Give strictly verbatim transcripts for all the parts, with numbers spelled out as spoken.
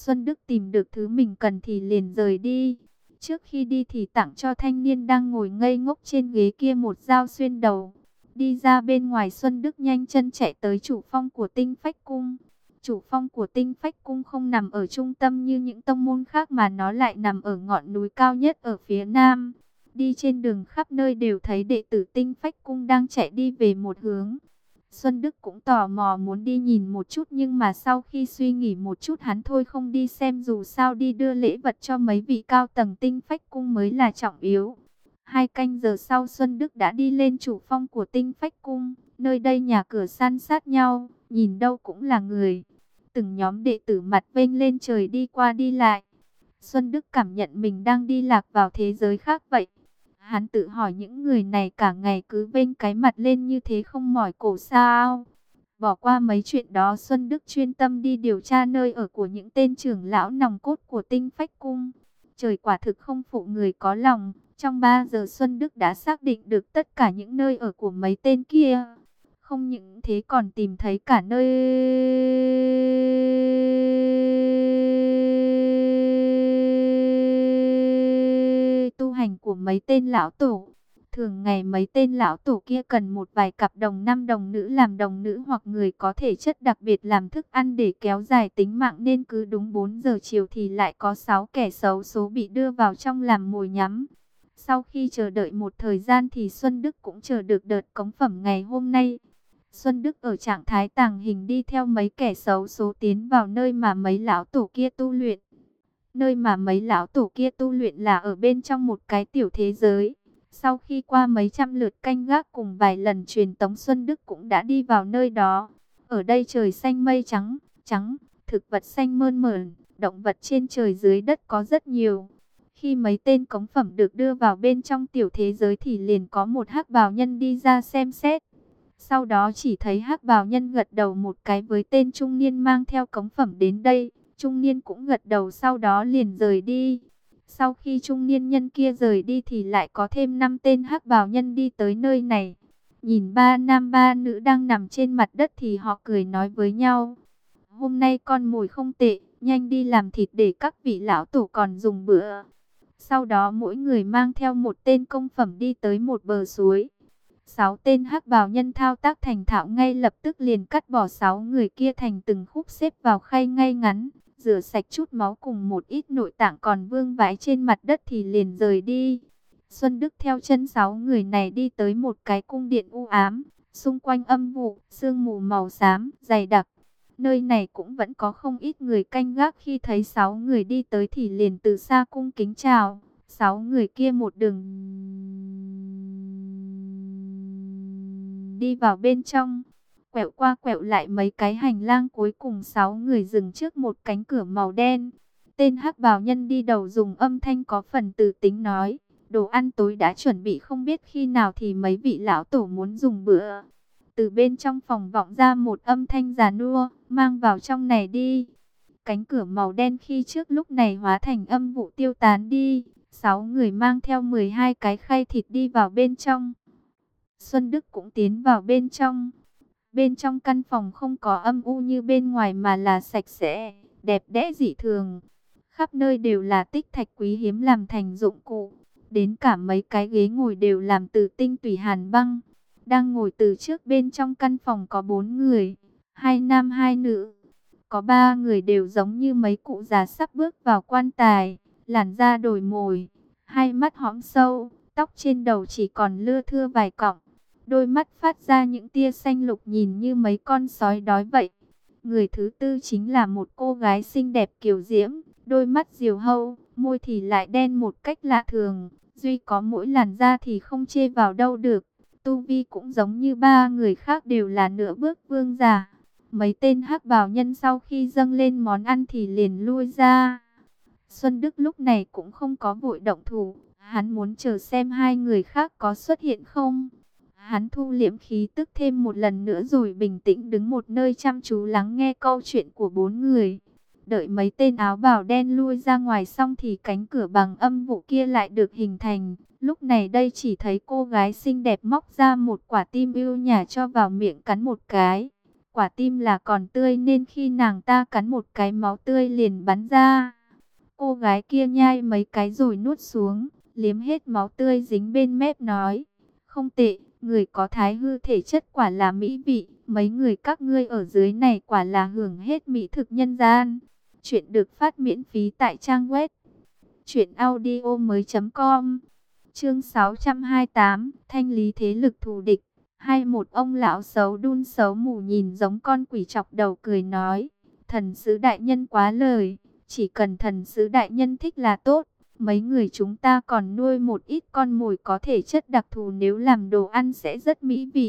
Xuân Đức tìm được thứ mình cần thì liền rời đi. Trước khi đi thì tặng cho thanh niên đang ngồi ngây ngốc trên ghế kia một dao xuyên đầu. Đi ra bên ngoài, Xuân Đức nhanh chân chạy tới chủ phong của Tinh Phách Cung. Chủ phong của Tinh Phách Cung không nằm ở trung tâm như những tông môn khác mà nó lại nằm ở ngọn núi cao nhất ở phía nam. Đi trên đường khắp nơi đều thấy đệ tử Tinh Phách Cung đang chạy đi về một hướng. Xuân Đức cũng tò mò muốn đi nhìn một chút, nhưng mà sau khi suy nghĩ một chút hắn thôi không đi xem, dù sao đi đưa lễ vật cho mấy vị cao tầng Tinh Phách Cung mới là trọng yếu. Hai canh giờ sau, Xuân Đức đã đi lên chủ phong của Tinh Phách Cung. Nơi đây nhà cửa san sát nhau, nhìn đâu cũng là người. Từng nhóm đệ tử mặt vênh lên trời đi qua đi lại. Xuân Đức cảm nhận mình đang đi lạc vào thế giới khác vậy. Hắn tự hỏi những người này cả ngày cứ vênh cái mặt lên như thế không mỏi cổ sao? Bỏ qua mấy chuyện đó, Xuân Đức chuyên tâm đi điều tra nơi ở của những tên trưởng lão nòng cốt của Tinh Phách Cung. Trời quả thực không phụ người có lòng. Trong ba giờ Xuân Đức đã xác định được tất cả những nơi ở của mấy tên kia. Không những thế còn tìm thấy cả nơi tu hành của mấy tên lão tổ. Thường ngày mấy tên lão tổ kia cần một vài cặp đồng nam đồng nữ làm đồng nữ hoặc người có thể chất đặc biệt làm thức ăn để kéo dài tính mạng, nên cứ đúng bốn giờ chiều thì lại có sáu kẻ xấu số bị đưa vào trong làm mồi nhắm. Sau khi chờ đợi một thời gian thì Xuân Đức cũng chờ được đợt cống phẩm ngày hôm nay. Xuân Đức ở trạng thái tàng hình đi theo mấy kẻ xấu số tiến vào nơi mà mấy lão tổ kia tu luyện. Nơi mà mấy lão tổ kia tu luyện là ở bên trong một cái tiểu thế giới. Sau khi qua mấy trăm lượt canh gác cùng vài lần truyền tống, Xuân Đức cũng đã đi vào nơi đó. Ở đây trời xanh mây trắng, trắng, thực vật xanh mơn mởn, động vật trên trời dưới đất có rất nhiều. Khi mấy tên cống phẩm được đưa vào bên trong tiểu thế giới thì liền có một hắc bào nhân đi ra xem xét. Sau đó chỉ thấy hắc bào nhân gật đầu một cái với tên trung niên mang theo cống phẩm đến đây. Trung niên cũng gật đầu, sau đó liền rời đi. Sau khi trung niên nhân kia rời đi thì lại có thêm năm tên hắc bào nhân đi tới nơi này. Nhìn ba nam ba nữ đang nằm trên mặt đất thì họ cười nói với nhau: hôm nay con mồi không tệ, nhanh đi làm thịt để các vị lão tổ còn dùng bữa. Sau đó mỗi người mang theo một tên công phẩm đi tới một bờ suối. Sáu tên hắc bào nhân thao tác thành thạo, ngay lập tức liền cắt bỏ sáu người kia thành từng khúc xếp vào khay ngay ngắn. Rửa sạch chút máu cùng một ít nội tạng còn vương vãi trên mặt đất thì liền rời đi. Xuân Đức theo chân sáu người này đi tới một cái cung điện u ám, xung quanh âm vụ, sương mù màu xám, dày đặc. Nơi này cũng vẫn có không ít người canh gác, khi thấy sáu người đi tới thì liền từ xa cung kính chào. Sáu người kia một đường đi vào bên trong, quẹo qua quẹo lại mấy cái hành lang, cuối cùng sáu người dừng trước một cánh cửa màu đen. Tên hắc bào nhân đi đầu dùng âm thanh có phần từ tính nói: đồ ăn tối đã chuẩn bị, không biết khi nào thì mấy vị lão tổ muốn dùng bữa. Từ bên trong phòng vọng ra một âm thanh già nua: mang vào trong này đi. Cánh cửa màu đen khi trước lúc này hóa thành âm vụ tiêu tán đi. Sáu người mang theo mười hai cái khay thịt đi vào bên trong. Xuân Đức cũng tiến vào bên trong. Bên trong căn phòng không có âm u như bên ngoài mà là sạch sẽ, đẹp đẽ dị thường. Khắp nơi đều là tích thạch quý hiếm làm thành dụng cụ. Đến cả mấy cái ghế ngồi đều làm từ tinh tủy hàn băng. Đang ngồi từ trước bên trong căn phòng có bốn người, hai nam hai nữ. Có ba người đều giống như mấy cụ già sắp bước vào quan tài, làn da đồi mồi, hai mắt hõm sâu, tóc trên đầu chỉ còn lưa thưa vài cọng. Đôi mắt phát ra những tia xanh lục nhìn như mấy con sói đói vậy. Người thứ tư chính là một cô gái xinh đẹp kiều diễm, đôi mắt diều hâu, môi thì lại đen một cách lạ thường. Duy có mỗi làn da thì không chê vào đâu được. Tu vi cũng giống như ba người khác, đều là nửa bước vương giả. Mấy tên hắc bào nhân sau khi dâng lên món ăn thì liền lui ra. Xuân Đức lúc này cũng không có vội động thủ, hắn muốn chờ xem hai người khác có xuất hiện không. Hắn thu liễm khí tức thêm một lần nữa rồi bình tĩnh đứng một nơi chăm chú lắng nghe câu chuyện của bốn người. Đợi mấy tên áo bào đen lui ra ngoài xong thì cánh cửa bằng âm vụ kia lại được hình thành. Lúc này đây chỉ thấy cô gái xinh đẹp móc ra một quả tim yêu nhả cho vào miệng cắn một cái. Quả tim là còn tươi nên khi nàng ta cắn một cái máu tươi liền bắn ra. Cô gái kia nhai mấy cái rồi nuốt xuống, liếm hết máu tươi dính bên mép nói, không tệ, người có thái hư thể chất quả là mỹ vị, mấy người các ngươi ở dưới này quả là hưởng hết mỹ thực nhân gian. Chuyện được phát miễn phí tại trang web truyện audio mới.com. Chương sáu trăm hai mươi tám, thanh lý thế lực thù địch. Hai một ông lão xấu đun xấu mù nhìn giống con quỷ chọc đầu cười nói, thần sứ đại nhân quá lời, chỉ cần thần sứ đại nhân thích là tốt. Mấy người chúng ta còn nuôi một ít con mồi có thể chất đặc thù, nếu làm đồ ăn sẽ rất mỹ vị.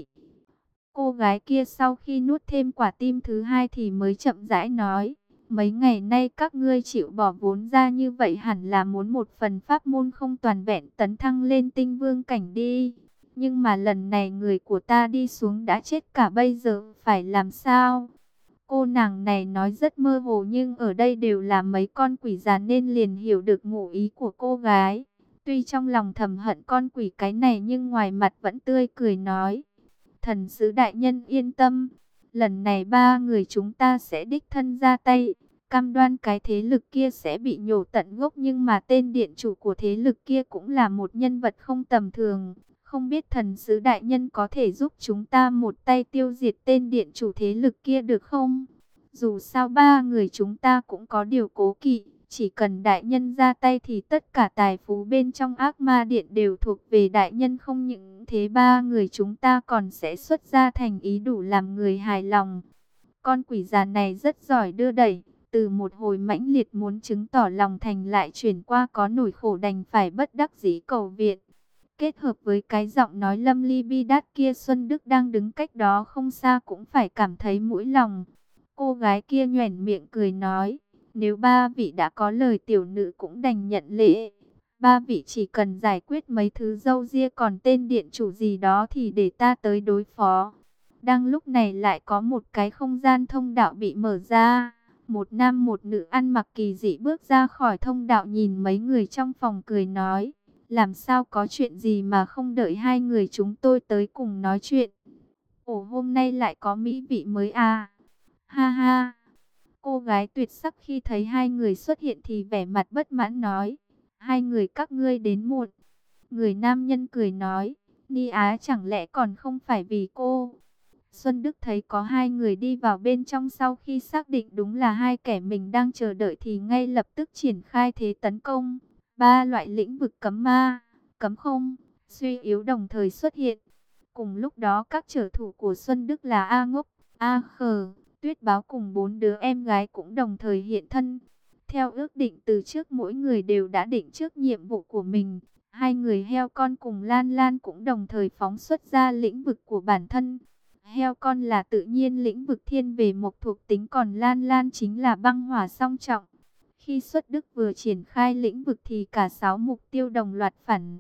Cô gái kia sau khi nuốt thêm quả tim thứ hai thì mới chậm rãi nói, mấy ngày nay các ngươi chịu bỏ vốn ra như vậy hẳn là muốn một phần pháp môn không toàn vẹn tấn thăng lên tinh vương cảnh đi. Nhưng mà lần này người của ta đi xuống đã chết cả, bây giờ phải làm sao? Cô nàng này nói rất mơ hồ nhưng ở đây đều là mấy con quỷ già nên liền hiểu được ngụ ý của cô gái. Tuy trong lòng thầm hận con quỷ cái này nhưng ngoài mặt vẫn tươi cười nói, thần sứ đại nhân yên tâm, lần này ba người chúng ta sẽ đích thân ra tay, cam đoan cái thế lực kia sẽ bị nhổ tận gốc. Nhưng mà tên điện chủ của thế lực kia cũng là một nhân vật không tầm thường, không biết thần sứ đại nhân có thể giúp chúng ta một tay tiêu diệt tên điện chủ thế lực kia được không? Dù sao ba người chúng ta cũng có điều cố kỵ, chỉ cần đại nhân ra tay thì tất cả tài phú bên trong ác ma điện đều thuộc về đại nhân. Không những thế ba người chúng ta còn sẽ xuất ra thành ý đủ làm người hài lòng. Con quỷ già này rất giỏi đưa đẩy, từ một hồi mãnh liệt muốn chứng tỏ lòng thành lại chuyển qua có nỗi khổ đành phải bất đắc dĩ cầu viện. Kết hợp với cái giọng nói lâm ly bi đát kia, Xuân Đức đang đứng cách đó không xa cũng phải cảm thấy mũi lòng. Cô gái kia nhoẻn miệng cười nói, nếu ba vị đã có lời tiểu nữ cũng đành nhận lễ. Ba vị chỉ cần giải quyết mấy thứ râu ria, còn tên điện chủ gì đó thì để ta tới đối phó. Đang lúc này lại có một cái không gian thông đạo bị mở ra. Một nam một nữ ăn mặc kỳ dị bước ra khỏi thông đạo, nhìn mấy người trong phòng cười nói, làm sao có chuyện gì mà không đợi hai người chúng tôi tới cùng nói chuyện. Ồ, hôm nay lại có mỹ vị mới à. Ha ha. Cô gái tuyệt sắc khi thấy hai người xuất hiện thì vẻ mặt bất mãn nói, hai người các ngươi đến muộn. Người nam nhân cười nói, Ni Á chẳng lẽ còn không phải vì cô. Xuân Đức thấy có hai người đi vào bên trong, sau khi xác định đúng là hai kẻ mình đang chờ đợi thì ngay lập tức triển khai thế tấn công. Ba loại lĩnh vực cấm ma, cấm không, suy yếu đồng thời xuất hiện. Cùng lúc đó các trở thủ của Xuân Đức là A Ngốc, A Khờ, Tuyết Báo cùng bốn đứa em gái cũng đồng thời hiện thân. Theo ước định từ trước mỗi người đều đã định trước nhiệm vụ của mình. Hai người heo con cùng Lan Lan cũng đồng thời phóng xuất ra lĩnh vực của bản thân. Heo con là tự nhiên lĩnh vực thiên về mộc thuộc tính, còn Lan Lan chính là băng hỏa song trọng. Khi Xuất Đức vừa triển khai lĩnh vực thì cả sáu mục tiêu đồng loạt phản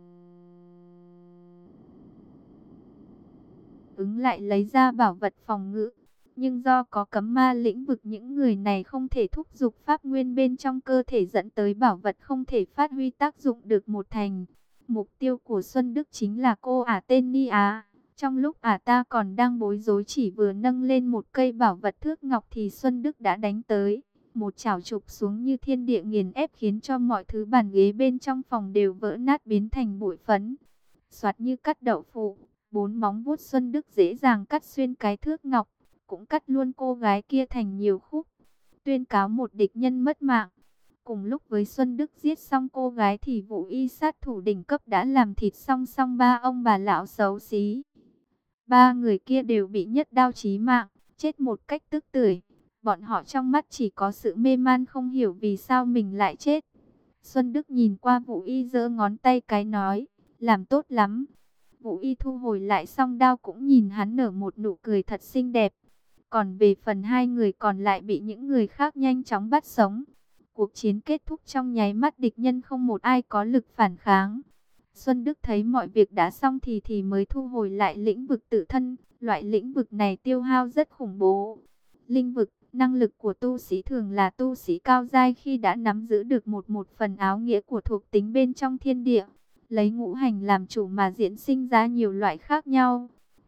ứng lại lấy ra bảo vật phòng ngự. Nhưng do có cấm ma lĩnh vực, những người này không thể thúc giục pháp nguyên bên trong cơ thể, dẫn tới bảo vật không thể phát huy tác dụng được một thành. Mục tiêu của Xuân Đức chính là cô ả tên Ni Á. Trong lúc ả ta còn đang bối rối chỉ vừa nâng lên một cây bảo vật thước ngọc thì Xuân Đức đã đánh tới. Một chảo chụp xuống như thiên địa nghiền ép, khiến cho mọi thứ bàn ghế bên trong phòng đều vỡ nát biến thành bụi phấn. Xoạt như cắt đậu phụ, bốn móng vuốt Xuân Đức dễ dàng cắt xuyên cái thước ngọc, cũng cắt luôn cô gái kia thành nhiều khúc, tuyên cáo một địch nhân mất mạng. Cùng lúc với Xuân Đức giết xong cô gái thì Vũ Y sát thủ đỉnh cấp đã làm thịt song song ba ông bà lão xấu xí. Ba người kia đều bị nhất đao chí mạng, chết một cách tức tưởi. Bọn họ trong mắt chỉ có sự mê man, không hiểu vì sao mình lại chết. Xuân Đức nhìn qua Vũ Y giơ ngón tay cái nói, làm tốt lắm. Vũ Y thu hồi lại song đao cũng nhìn hắn nở một nụ cười thật xinh đẹp. Còn về phần hai người còn lại bị những người khác nhanh chóng bắt sống. Cuộc chiến kết thúc trong nháy mắt, địch nhân không một ai có lực phản kháng. Xuân Đức thấy mọi việc đã xong thì thì mới thu hồi lại lĩnh vực tự thân. Loại lĩnh vực này tiêu hao rất khủng bố. Linh vực, năng lực của tu sĩ thường là tu sĩ cao giai khi đã nắm giữ được một một phần áo nghĩa của thuộc tính bên trong thiên địa. Lấy ngũ hành làm chủ mà diễn sinh ra nhiều loại khác nhau.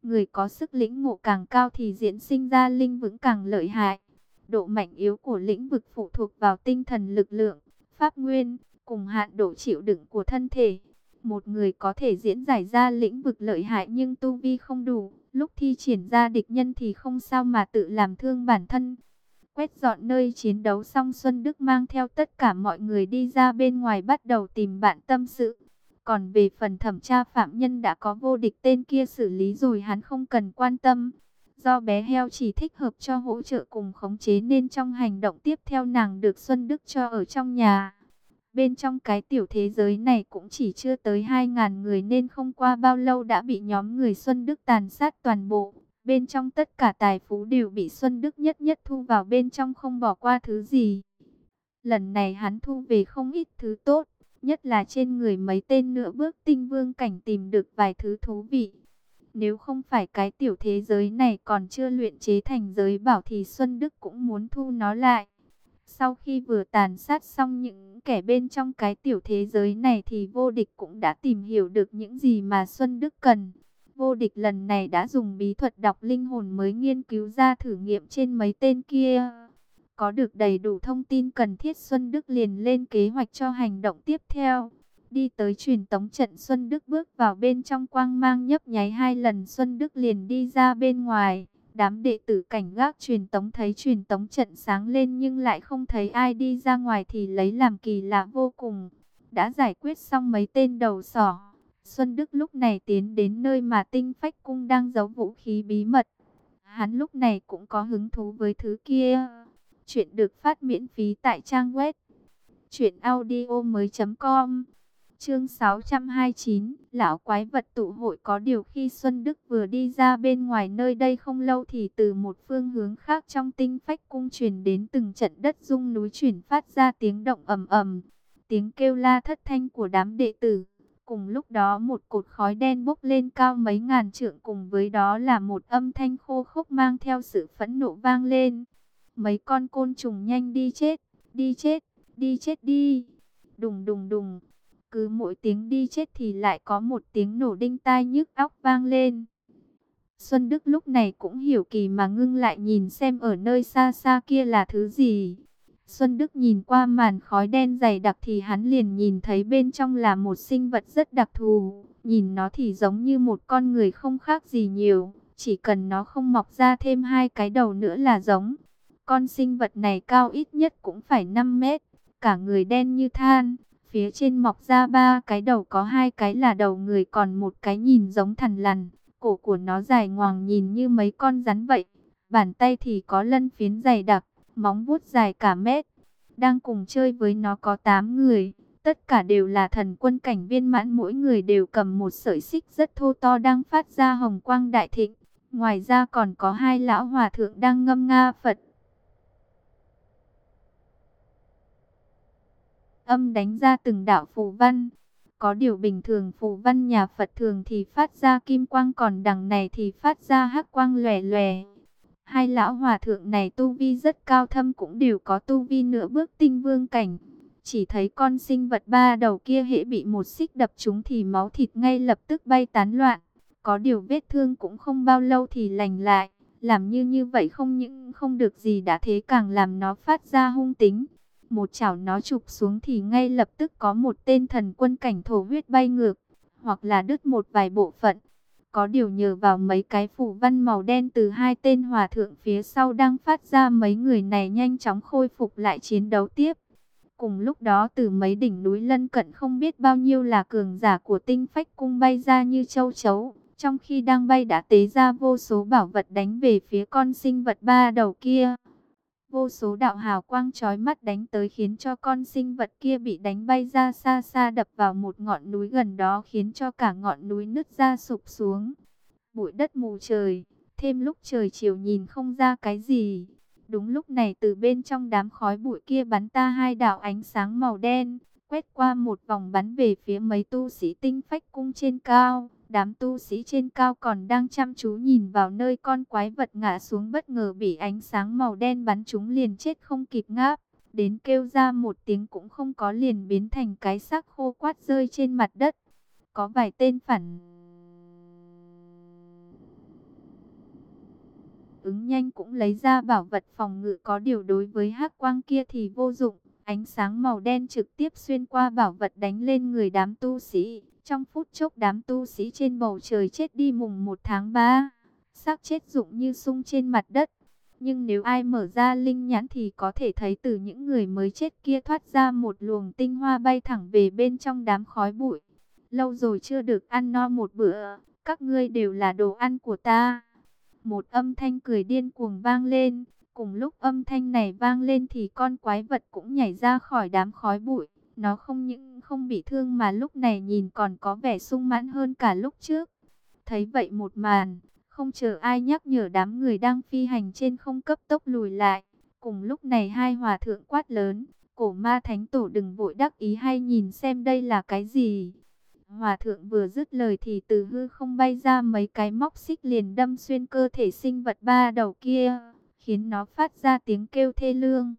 Người có sức lĩnh ngộ càng cao thì diễn sinh ra linh vững càng lợi hại. Độ mạnh yếu của lĩnh vực phụ thuộc vào tinh thần lực lượng, pháp nguyên, cùng hạn độ chịu đựng của thân thể. Một người có thể diễn giải ra lĩnh vực lợi hại nhưng tu vi không đủ, lúc thi triển ra địch nhân thì không sao mà tự làm thương bản thân. Quét dọn nơi chiến đấu xong, Xuân Đức mang theo tất cả mọi người đi ra bên ngoài bắt đầu tìm bạn tâm sự. Còn về phần thẩm tra phạm nhân đã có Vô Địch tên kia xử lý rồi, hắn không cần quan tâm. Do bé heo chỉ thích hợp cho hỗ trợ cùng khống chế nên trong hành động tiếp theo nàng được Xuân Đức cho ở trong nhà. Bên trong cái tiểu thế giới này cũng chỉ chưa tới hai ngàn người nên không qua bao lâu đã bị nhóm người Xuân Đức tàn sát toàn bộ. Bên trong tất cả tài phú đều bị Xuân Đức nhất nhất thu vào bên trong, không bỏ qua thứ gì. Lần này hắn thu về không ít thứ tốt, nhất là trên người mấy tên nửa bước tinh vương cảnh tìm được vài thứ thú vị. Nếu không phải cái tiểu thế giới này còn chưa luyện chế thành giới bảo thì Xuân Đức cũng muốn thu nó lại. Sau khi vừa tàn sát xong những kẻ bên trong cái tiểu thế giới này thì Vô Địch cũng đã tìm hiểu được những gì mà Xuân Đức cần. Vô Địch lần này đã dùng bí thuật đọc linh hồn mới nghiên cứu ra thử nghiệm trên mấy tên kia. Có được đầy đủ thông tin cần thiết, Xuân Đức liền lên kế hoạch cho hành động tiếp theo. Đi tới truyền tống trận, Xuân Đức bước vào bên trong, quang mang nhấp nháy hai lần Xuân Đức liền đi ra bên ngoài. Đám đệ tử cảnh gác truyền tống thấy truyền tống trận sáng lên nhưng lại không thấy ai đi ra ngoài thì lấy làm kỳ lạ vô cùng. Đã giải quyết xong mấy tên đầu sỏ, Xuân Đức lúc này tiến đến nơi mà Tinh Phách Cung đang giấu vũ khí bí mật. Hắn lúc này cũng có hứng thú với thứ kia. Chuyện được phát miễn phí tại trang web truyện audio mới chấm com. Chương sáu trăm hai mươi chín, lão quái vật tụ hội. Có điều khi Xuân Đức vừa đi ra bên ngoài nơi đây không lâu thì từ một phương hướng khác trong Tinh Phách Cung truyền đến từng trận đất rung núi chuyển, phát ra tiếng động ầm ầm, tiếng kêu la thất thanh của đám đệ tử. Cùng lúc đó một cột khói đen bốc lên cao mấy ngàn trượng, cùng với đó là một âm thanh khô khốc mang theo sự phẫn nộ vang lên. Mấy con côn trùng nhanh đi chết, đi chết, đi chết đi. Đùng đùng đùng. Cứ mỗi tiếng đi chết thì lại có một tiếng nổ đinh tai nhức óc vang lên. Xuân Đức lúc này cũng hiểu kỳ mà ngưng lại nhìn xem ở nơi xa xa kia là thứ gì. Xuân Đức nhìn qua màn khói đen dày đặc thì hắn liền nhìn thấy bên trong là một sinh vật rất đặc thù. Nhìn nó thì giống như một con người không khác gì nhiều, chỉ cần nó không mọc ra thêm hai cái đầu nữa là giống. Con sinh vật này cao ít nhất cũng phải năm mét, cả người đen như than. Phía trên mọc ra ba cái đầu, có hai cái là đầu người, còn một cái nhìn giống thằn lằn. Cổ của nó dài ngoằng nhìn như mấy con rắn vậy. Bàn tay thì có lân phiến dày đặc, móng vuốt dài cả mét. Đang cùng chơi với nó có tám người, tất cả đều là thần quân cảnh viên mãn, mỗi người đều cầm một sợi xích rất thô to đang phát ra hồng quang đại thịnh. Ngoài ra còn có hai lão hòa thượng đang ngâm nga Phật âm, đánh ra từng đạo phù văn. Có điều bình thường phù văn nhà Phật thường thì phát ra kim quang, còn đằng này thì phát ra hắc quang lòe lòe. Hai lão hòa thượng này tu vi rất cao thâm, cũng đều có tu vi nửa bước tinh vương cảnh. Chỉ thấy con sinh vật ba đầu kia hễ bị một xích đập trúng thì máu thịt ngay lập tức bay tán loạn. Có điều vết thương cũng không bao lâu thì lành lại. Làm như như vậy không những không được gì đã thế càng làm nó phát ra hung tính. Một chảo nó chụp xuống thì ngay lập tức có một tên thần quân cảnh thổ huyết bay ngược, hoặc là đứt một vài bộ phận. Có điều nhờ vào mấy cái phù văn màu đen từ hai tên hòa thượng phía sau đang phát ra, mấy người này nhanh chóng khôi phục lại chiến đấu tiếp. Cùng lúc đó từ mấy đỉnh núi lân cận không biết bao nhiêu là cường giả của Tinh Phách Cung bay ra như châu chấu. Trong khi đang bay đã tế ra vô số bảo vật đánh về phía con sinh vật ba đầu kia. Vô số đạo hào quang chói mắt đánh tới khiến cho con sinh vật kia bị đánh bay ra xa xa, đập vào một ngọn núi gần đó khiến cho cả ngọn núi nứt ra sụp xuống. Bụi đất mù trời, thêm lúc trời chiều nhìn không ra cái gì. Đúng lúc này từ bên trong đám khói bụi kia bắn ta hai đạo ánh sáng màu đen, quét qua một vòng bắn về phía mấy tu sĩ Tinh Phách Cung trên cao. Đám tu sĩ trên cao còn đang chăm chú nhìn vào nơi con quái vật ngã xuống, bất ngờ bị ánh sáng màu đen bắn trúng liền chết không kịp ngáp. Đến kêu ra một tiếng cũng không có, liền biến thành cái xác khô quát rơi trên mặt đất. Có vài tên phản ứng nhanh cũng lấy ra bảo vật phòng ngự, có điều đối với hắc quang kia thì vô dụng. Ánh sáng màu đen trực tiếp xuyên qua bảo vật đánh lên người đám tu sĩ. Trong phút chốc đám tu sĩ trên bầu trời chết đi mùng một tháng ba. Xác chết rụng như sung trên mặt đất. Nhưng nếu ai mở ra linh nhãn thì có thể thấy từ những người mới chết kia thoát ra một luồng tinh hoa bay thẳng về bên trong đám khói bụi. Lâu rồi chưa được ăn no một bữa, các ngươi đều là đồ ăn của ta. Một âm thanh cười điên cuồng vang lên. Cùng lúc âm thanh này vang lên thì con quái vật cũng nhảy ra khỏi đám khói bụi. Nó không những không bị thương mà lúc này nhìn còn có vẻ sung mãn hơn cả lúc trước. Thấy vậy một màn, không chờ ai nhắc nhở, đám người đang phi hành trên không cấp tốc lùi lại. Cùng lúc này hai hòa thượng quát lớn, Cổ Ma Thánh Tổ đừng vội đắc ý, hay nhìn xem đây là cái gì. Hòa thượng vừa dứt lời thì từ hư không bay ra mấy cái móc xích liền đâm xuyên cơ thể sinh vật ba đầu kia, khiến nó phát ra tiếng kêu thê lương.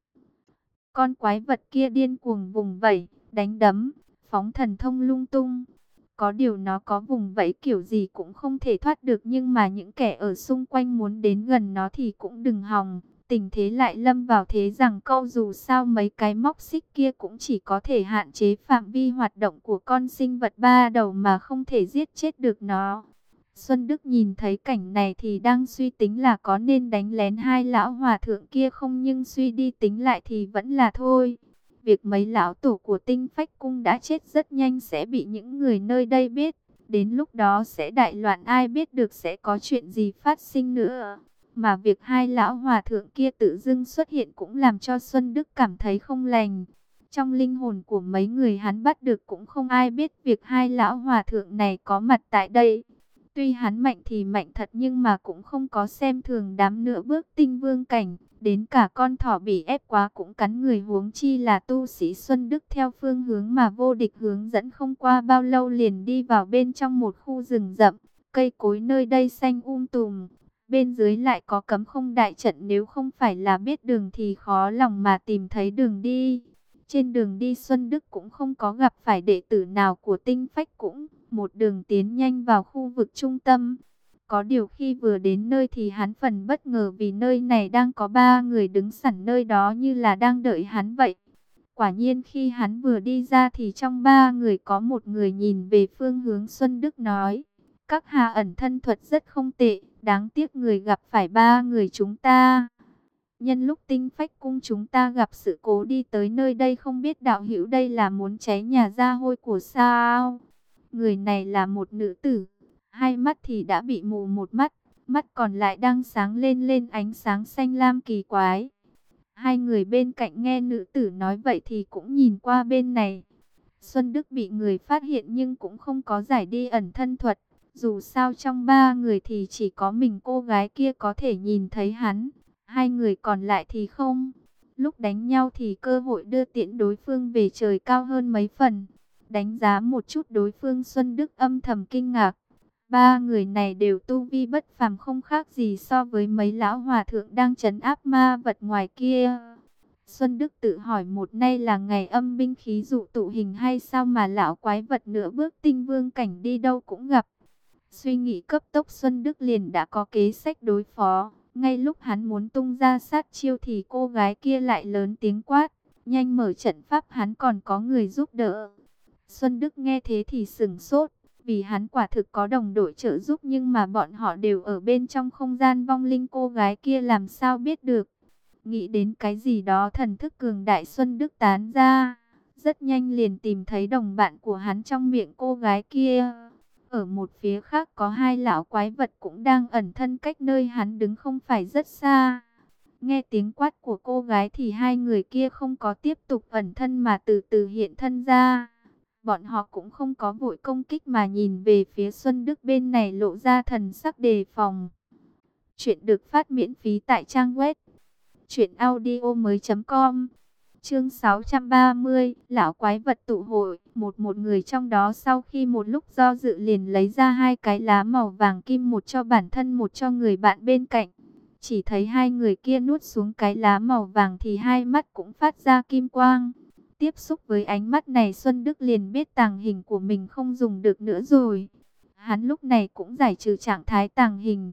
Con quái vật kia điên cuồng vùng vẫy, đánh đấm, phóng thần thông lung tung. Có điều nó có vùng vẫy kiểu gì cũng không thể thoát được, nhưng mà những kẻ ở xung quanh muốn đến gần nó thì cũng đừng hòng. Tình thế lại lâm vào thế rằng câu, dù sao mấy cái móc xích kia cũng chỉ có thể hạn chế phạm vi hoạt động của con sinh vật ba đầu mà không thể giết chết được nó. Xuân Đức nhìn thấy cảnh này thì đang suy tính là có nên đánh lén hai lão hòa thượng kia không, nhưng suy đi tính lại thì vẫn là thôi. Việc mấy lão tổ của Tinh Phách Cung đã chết rất nhanh sẽ bị những người nơi đây biết. Đến lúc đó sẽ đại loạn, ai biết được sẽ có chuyện gì phát sinh nữa. Mà việc hai lão hòa thượng kia tự dưng xuất hiện cũng làm cho Xuân Đức cảm thấy không lành. Trong linh hồn của mấy người hắn bắt được cũng không ai biết việc hai lão hòa thượng này có mặt tại đây. Tuy hắn mạnh thì mạnh thật, nhưng mà cũng không có xem thường đám nửa bước tinh vương cảnh. Đến cả con thỏ bị ép quá cũng cắn người, huống chi là tu sĩ. Xuân Đức theo phương hướng mà vô địch hướng dẫn không qua bao lâu liền đi vào bên trong một khu rừng rậm. Cây cối nơi đây xanh um tùm. Bên dưới lại có cấm không đại trận, nếu không phải là biết đường thì khó lòng mà tìm thấy đường đi. Trên đường đi Xuân Đức cũng không có gặp phải đệ tử nào của Tinh Phách Cung, một đường tiến nhanh vào khu vực trung tâm. Có điều khi vừa đến nơi thì hắn phần bất ngờ, vì nơi này đang có ba người đứng sẵn nơi đó như là đang đợi hắn vậy. Quả nhiên khi hắn vừa đi ra thì trong ba người có một người nhìn về phương hướng Xuân Đức nói: các hạ ẩn thân thuật rất không tệ, đáng tiếc người gặp phải ba người chúng ta. Nhân lúc Tinh Phách Cung chúng ta gặp sự cố đi tới nơi đây, không biết đạo hữu đây là muốn cháy nhà ra hôi của sao? Người này là một nữ tử, hai mắt thì đã bị mù một mắt, mắt còn lại đang sáng lên lên ánh sáng xanh lam kỳ quái. Hai người bên cạnh nghe nữ tử nói vậy thì cũng nhìn qua bên này. Xuân Đức bị người phát hiện nhưng cũng không có giải đi ẩn thân thuật. Dù sao trong ba người thì chỉ có mình cô gái kia có thể nhìn thấy hắn, hai người còn lại thì không. Lúc đánh nhau thì cơ hội đưa tiễn đối phương về trời cao hơn mấy phần. Đánh giá một chút đối phương, Xuân Đức âm thầm kinh ngạc. Ba người này đều tu vi bất phàm, không khác gì so với mấy lão hòa thượng đang trấn áp ma vật ngoài kia. Xuân Đức tự hỏi, một nay là ngày âm binh khí dụ tụ hình hay sao mà lão quái vật nửa bước tinh vương cảnh đi đâu cũng gặp. Suy nghĩ cấp tốc, Xuân Đức liền đã có kế sách đối phó. Ngay lúc hắn muốn tung ra sát chiêu thì cô gái kia lại lớn tiếng quát: nhanh mở trận pháp, hắn còn có người giúp đỡ. Xuân Đức nghe thế thì sửng sốt, vì hắn quả thực có đồng đội trợ giúp, nhưng mà bọn họ đều ở bên trong không gian vong linh, cô gái kia làm sao biết được. Nghĩ đến cái gì đó, thần thức cường đại Xuân Đức tán ra, rất nhanh liền tìm thấy đồng bạn của hắn trong miệng cô gái kia. Ở một phía khác có hai lão quái vật cũng đang ẩn thân cách nơi hắn đứng không phải rất xa. Nghe tiếng quát của cô gái thì hai người kia không có tiếp tục ẩn thân mà từ từ hiện thân ra. Bọn họ cũng không có vội công kích mà nhìn về phía Xuân Đức bên này, lộ ra thần sắc đề phòng. Chuyện được phát miễn phí tại trang web truyện audio mới chấm com. Chương sáu trăm ba mươi, lão quái vật tụ hội. Một một người trong đó sau khi một lúc do dự liền lấy ra hai cái lá màu vàng kim, một cho bản thân một cho người bạn bên cạnh. Chỉ thấy hai người kia nuốt xuống cái lá màu vàng thì hai mắt cũng phát ra kim quang. Tiếp xúc với ánh mắt này, Xuân Đức liền biết tàng hình của mình không dùng được nữa rồi. Hắn lúc này cũng giải trừ trạng thái tàng hình.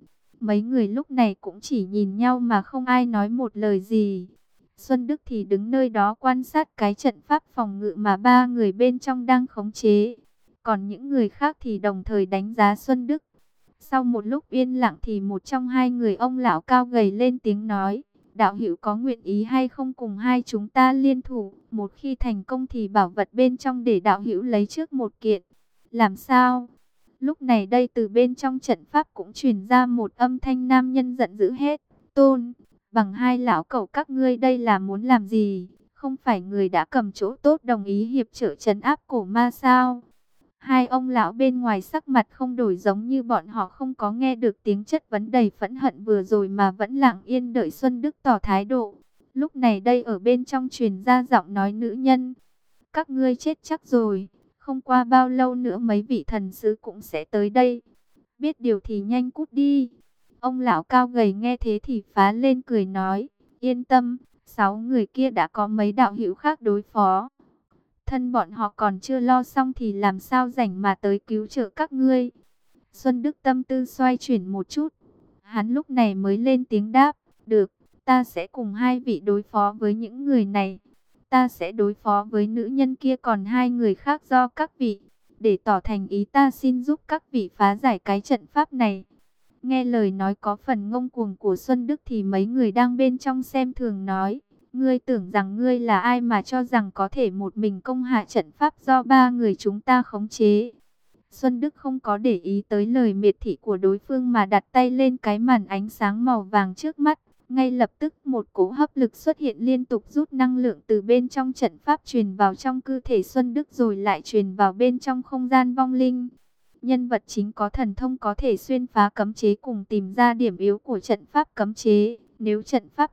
Mấy người lúc này cũng chỉ nhìn nhau mà không ai nói một lời gì. Xuân Đức thì đứng nơi đó quan sát cái trận pháp phòng ngự mà ba người bên trong đang khống chế. Còn những người khác thì đồng thời đánh giá Xuân Đức. Sau một lúc yên lặng thì một trong hai người ông lão cao gầy lên tiếng nói: đạo hữu có nguyện ý hay không cùng hai chúng ta liên thủ? Một khi thành công thì bảo vật bên trong để đạo hữu lấy trước một kiện. Làm sao? Lúc này đây từ bên trong trận pháp cũng truyền ra một âm thanh nam nhân giận dữ hết: Tôn, bằng hai lão cẩu các ngươi đây là muốn làm gì? Không phải người đã cầm chỗ tốt đồng ý hiệp trợ trấn áp cổ ma sao? Hai ông lão bên ngoài sắc mặt không đổi, giống như bọn họ không có nghe được tiếng chất vấn đầy phẫn hận vừa rồi mà vẫn lặng yên đợi Xuân Đức tỏ thái độ. Lúc này đây ở bên trong truyền ra giọng nói nữ nhân: các ngươi chết chắc rồi, không qua bao lâu nữa mấy vị thần sứ cũng sẽ tới đây. Biết điều thì nhanh cút đi. Ông lão cao gầy nghe thế thì phá lên cười nói: yên tâm, sáu người kia đã có mấy đạo hữu khác đối phó. Thân bọn họ còn chưa lo xong thì làm sao rảnh mà tới cứu trợ các ngươi. Xuân Đức tâm tư xoay chuyển một chút. Hắn lúc này mới lên tiếng đáp: được, ta sẽ cùng hai vị đối phó với những người này. Ta sẽ đối phó với nữ nhân kia, còn hai người khác do các vị. Để tỏ thành ý ta xin giúp các vị phá giải cái trận pháp này. Nghe lời nói có phần ngông cuồng của Xuân Đức thì mấy người đang bên trong xem thường nói: ngươi tưởng rằng ngươi là ai mà cho rằng có thể một mình công hạ trận pháp do ba người chúng ta khống chế. Xuân Đức không có để ý tới lời miệt thị của đối phương mà đặt tay lên cái màn ánh sáng màu vàng trước mắt. Ngay lập tức một cỗ hấp lực xuất hiện, liên tục rút năng lượng từ bên trong trận pháp truyền vào trong cơ thể Xuân Đức rồi lại truyền vào bên trong không gian vong linh. Nhân vật chính có thần thông có thể xuyên phá cấm chế cùng tìm ra điểm yếu của trận pháp cấm chế. Nếu trận pháp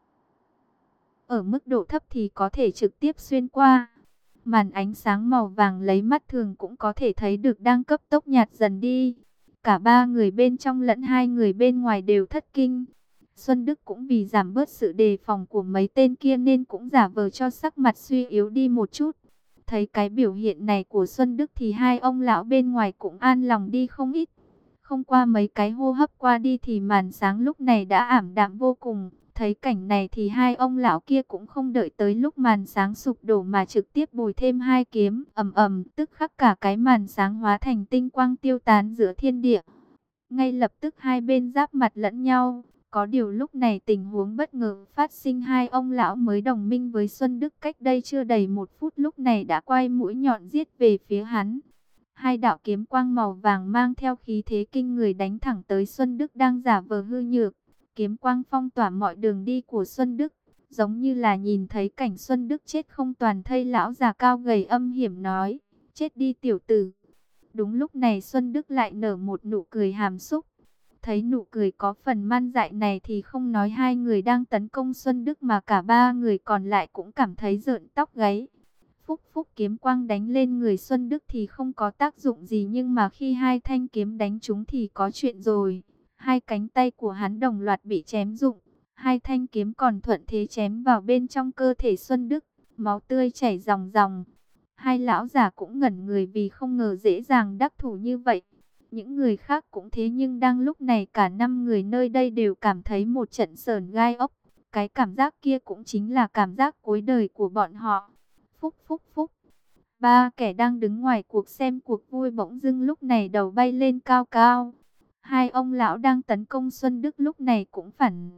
ở mức độ thấp thì có thể trực tiếp xuyên qua. Màn ánh sáng màu vàng lấy mắt thường cũng có thể thấy được đang cấp tốc nhạt dần đi. Cả ba người bên trong lẫn hai người bên ngoài đều thất kinh. Xuân Đức cũng vì giảm bớt sự đề phòng của mấy tên kia nên cũng giả vờ cho sắc mặt suy yếu đi một chút. Thấy cái biểu hiện này của Xuân Đức thì hai ông lão bên ngoài cũng an lòng đi không ít. Không qua mấy cái hô hấp qua đi thì màn sáng lúc này đã ảm đạm vô cùng. Thấy cảnh này thì hai ông lão kia cũng không đợi tới lúc màn sáng sụp đổ mà trực tiếp bồi thêm hai kiếm, ầm ầm, tức khắc cả cái màn sáng hóa thành tinh quang tiêu tán giữa thiên địa. Ngay lập tức hai bên giáp mặt lẫn nhau. Có điều lúc này tình huống bất ngờ phát sinh, hai ông lão mới đồng minh với Xuân Đức cách đây chưa đầy một phút lúc này đã quay mũi nhọn giết về phía hắn. Hai đạo kiếm quang màu vàng mang theo khí thế kinh người đánh thẳng tới Xuân Đức đang giả vờ hư nhược. Kiếm quang phong tỏa mọi đường đi của Xuân Đức, giống như là nhìn thấy cảnh Xuân Đức chết không toàn thây. Lão già cao gầy âm hiểm nói: chết đi tiểu tử. Đúng lúc này Xuân Đức lại nở một nụ cười hàm xúc. Thấy nụ cười có phần man dại này thì không nói hai người đang tấn công Xuân Đức mà cả ba người còn lại cũng cảm thấy rợn tóc gáy. Phúc phúc kiếm quang đánh lên người Xuân Đức thì không có tác dụng gì, nhưng mà khi hai thanh kiếm đánh trúng thì có chuyện rồi. Hai cánh tay của hắn đồng loạt bị chém rụng, hai thanh kiếm còn thuận thế chém vào bên trong cơ thể Xuân Đức, máu tươi chảy ròng ròng. Hai lão già cũng ngẩn người vì không ngờ dễ dàng đắc thủ như vậy. Những người khác cũng thế, nhưng đang lúc này cả năm người nơi đây đều cảm thấy một trận sởn gai ốc. Cái cảm giác kia cũng chính là cảm giác cuối đời của bọn họ. Phúc phúc phúc. Ba kẻ đang đứng ngoài cuộc xem cuộc vui bỗng dưng lúc này đầu bay lên cao cao. Hai ông lão đang tấn công Xuân Đức lúc này cũng phản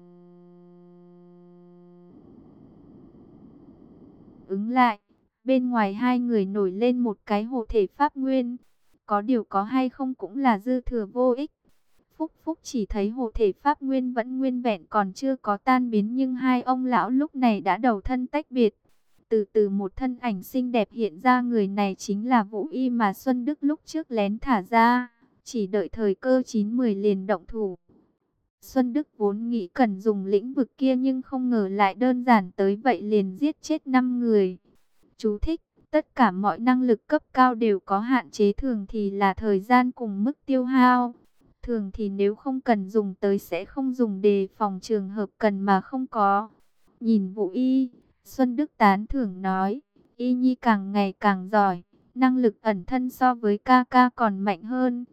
ứng lại. Bên ngoài hai người nổi lên một cái hộ thể pháp nguyên. Có điều có hay không cũng là dư thừa vô ích. Phúc Phúc chỉ thấy hộ thể pháp nguyên vẫn nguyên vẹn, còn chưa có tan biến, nhưng hai ông lão lúc này đã đầu thân tách biệt. Từ từ một thân ảnh xinh đẹp hiện ra, người này chính là Vũ Y mà Xuân Đức lúc trước lén thả ra. Chỉ đợi thời cơ chín mười liền động thủ. Xuân Đức vốn nghĩ cần dùng lĩnh vực kia nhưng không ngờ lại đơn giản tới vậy, liền giết chết năm người. Chú thích: tất cả mọi năng lực cấp cao đều có hạn chế, thường thì là thời gian cùng mức tiêu hao. Thường thì nếu không cần dùng tới sẽ không dùng, đề phòng trường hợp cần mà không có. Nhìn Vũ Y, Xuân Đức tán thưởng nói: Y Nhi càng ngày càng giỏi, năng lực ẩn thân so với ca ca còn mạnh hơn.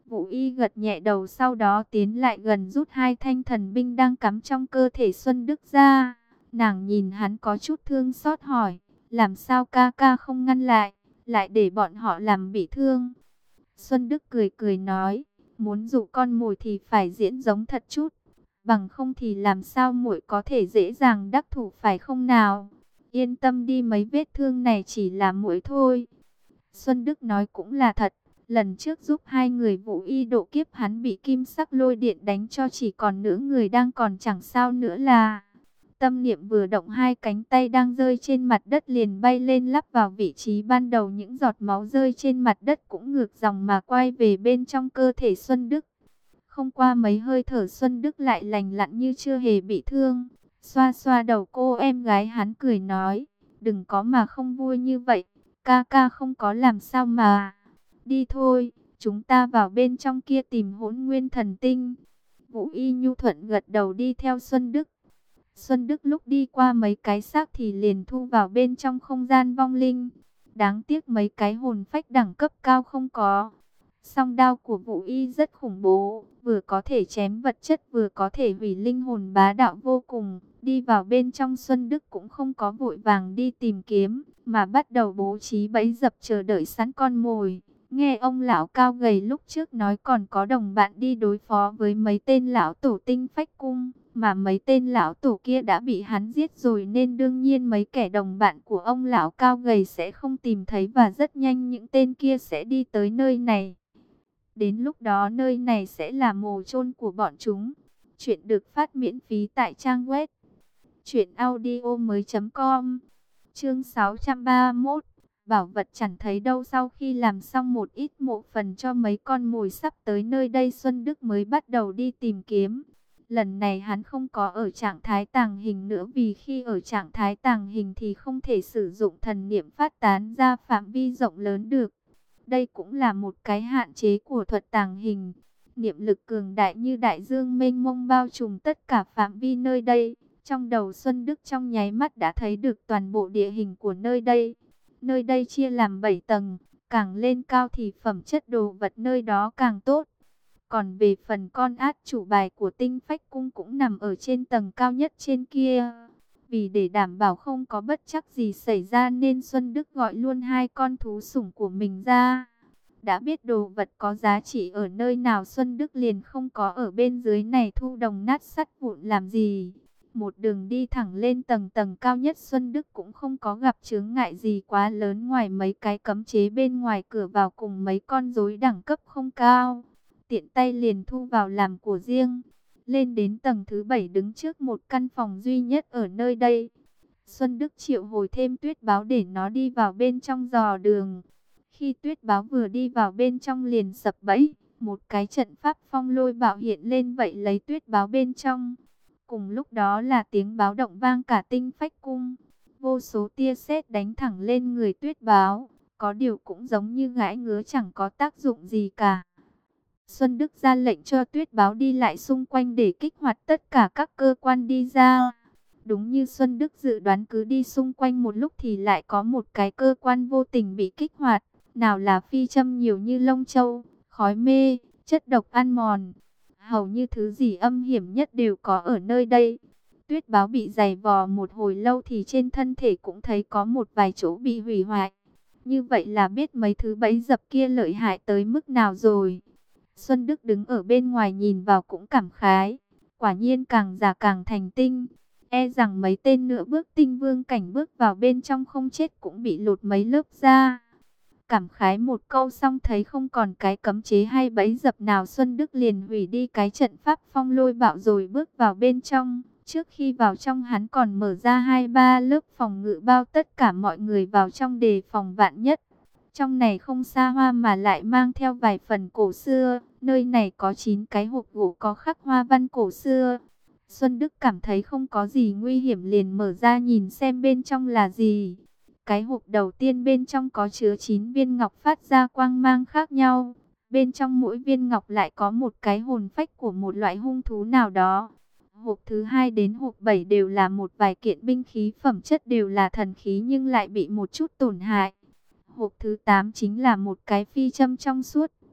Vũ Y gật nhẹ đầu, sau đó tiến lại gần rút hai thanh thần binh đang cắm trong cơ thể Xuân Đức ra. Nàng nhìn hắn có chút thương xót hỏi, làm sao ca ca không ngăn lại, lại để bọn họ làm bị thương. Xuân Đức cười cười nói, muốn dụ con mồi thì phải diễn giống thật chút, bằng không thì làm sao muội có thể dễ dàng đắc thủ phải không nào? Yên tâm đi, mấy vết thương này chỉ là muội thôi. Xuân Đức nói cũng là thật, lần trước giúp hai người Vũ Y độ kiếp hắn bị kim sắc lôi điện đánh cho chỉ còn nửa người đang còn chẳng sao nữa là. Tâm niệm vừa động, hai cánh tay đang rơi trên mặt đất liền bay lên lắp vào vị trí ban đầu, những giọt máu rơi trên mặt đất cũng ngược dòng mà quay về bên trong cơ thể Xuân Đức. Không qua mấy hơi thở, Xuân Đức lại lành lặn như chưa hề bị thương. Xoa xoa đầu cô em gái hắn cười nói, đừng có mà không vui như vậy, ca ca không có làm sao mà. Đi thôi, chúng ta vào bên trong kia tìm Hỗn Nguyên Thần Tinh. Vũ Y nhu thuận gật đầu đi theo Xuân Đức. Xuân Đức lúc đi qua mấy cái xác thì liền thu vào bên trong không gian vong linh. Đáng tiếc mấy cái hồn phách đẳng cấp cao không có. Song đao của Vũ Y rất khủng bố, vừa có thể chém vật chất vừa có thể hủy linh hồn, bá đạo vô cùng. Đi vào bên trong, Xuân Đức cũng không có vội vàng đi tìm kiếm, mà bắt đầu bố trí bẫy dập chờ đợi sẵn con mồi. Nghe ông lão cao gầy lúc trước nói còn có đồng bạn đi đối phó với mấy tên lão tổ Tinh Phách Cung, mà mấy tên lão tổ kia đã bị hắn giết rồi, nên đương nhiên mấy kẻ đồng bạn của ông lão cao gầy sẽ không tìm thấy, và rất nhanh những tên kia sẽ đi tới nơi này. Đến lúc đó nơi này sẽ là mồ chôn của bọn chúng. Chuyện được phát miễn phí tại trang web truyện audio mới chấm com. Chương sáu trăm ba mươi mốt. Bảo vật chẳng thấy đâu. Sau khi làm xong một ít mộ phần cho mấy con mồi sắp tới nơi đây, Xuân Đức mới bắt đầu đi tìm kiếm. Lần này hắn không có ở trạng thái tàng hình nữa, vì khi ở trạng thái tàng hình thì không thể sử dụng thần niệm phát tán ra phạm vi rộng lớn được. Đây cũng là một cái hạn chế của thuật tàng hình. Niệm lực cường đại như đại dương mênh mông bao trùm tất cả phạm vi nơi đây. Trong đầu Xuân Đức trong nháy mắt đã thấy được toàn bộ địa hình của nơi đây. Nơi đây chia làm bảy tầng, càng lên cao thì phẩm chất đồ vật nơi đó càng tốt. Còn về phần con át chủ bài của Tinh Phách Cung cũng nằm ở trên tầng cao nhất trên kia. Vì để đảm bảo không có bất trắc gì xảy ra nên Xuân Đức gọi luôn hai con thú sủng của mình ra. Đã biết đồ vật có giá trị ở nơi nào, Xuân Đức liền không có ở bên dưới này thu đồng nát sắt vụn làm gì. Một đường đi thẳng lên tầng tầng cao nhất, Xuân Đức cũng không có gặp chướng ngại gì quá lớn ngoài mấy cái cấm chế bên ngoài cửa vào cùng mấy con rối đẳng cấp không cao. Tiện tay liền thu vào làm của riêng. Lên đến tầng thứ bảy, đứng trước một căn phòng duy nhất ở nơi đây. Xuân Đức triệu hồi thêm Tuyết Báo để nó đi vào bên trong dò đường. Khi Tuyết Báo vừa đi vào bên trong liền sập bẫy. Một cái trận pháp phong lôi bạo hiện lên vậy lấy Tuyết Báo bên trong. Cùng lúc đó là tiếng báo động vang cả Tinh Phách Cung. Vô số tia sét đánh thẳng lên người Tuyết Báo. Có điều cũng giống như gãi ngứa, chẳng có tác dụng gì cả. Xuân Đức ra lệnh cho Tuyết Báo đi lại xung quanh để kích hoạt tất cả các cơ quan đi ra. Đúng như Xuân Đức dự đoán, cứ đi xung quanh một lúc thì lại có một cái cơ quan vô tình bị kích hoạt. Nào là phi châm nhiều như lông châu, khói mê, chất độc ăn mòn. Hầu như thứ gì âm hiểm nhất đều có ở nơi đây. Tuyết Báo bị giày vò một hồi lâu thì trên thân thể cũng thấy có một vài chỗ bị hủy hoại. Như vậy là biết mấy thứ bẫy dập kia lợi hại tới mức nào rồi. Xuân Đức đứng ở bên ngoài nhìn vào cũng cảm khái. Quả nhiên càng già càng thành tinh. E rằng mấy tên nửa bước tinh vương cảnh bước vào bên trong không chết cũng bị lột mấy lớp da. Cảm khái một câu xong thấy không còn cái cấm chế hay bẫy dập nào, Xuân Đức liền hủy đi cái trận pháp phong lôi bạo rồi bước vào bên trong. Trước khi vào trong hắn còn mở ra hai ba lớp phòng ngự bao tất cả mọi người vào trong đề phòng vạn nhất. Trong này không xa hoa mà lại mang theo vài phần cổ xưa. Nơi này có chín cái hộp gỗ có khắc hoa văn cổ xưa. Xuân Đức cảm thấy không có gì nguy hiểm liền mở ra nhìn xem bên trong là gì. Cái hộp đầu tiên bên trong có chứa chín viên ngọc phát ra quang mang khác nhau. Bên trong mỗi viên ngọc lại có một cái hồn phách của một loại hung thú nào đó. Hộp thứ hai đến hộp bảy đều là một vài kiện binh khí, phẩm chất đều là thần khí nhưng lại bị một chút tổn hại. Hộp thứ tám chính là một cái phi châm trong suốt.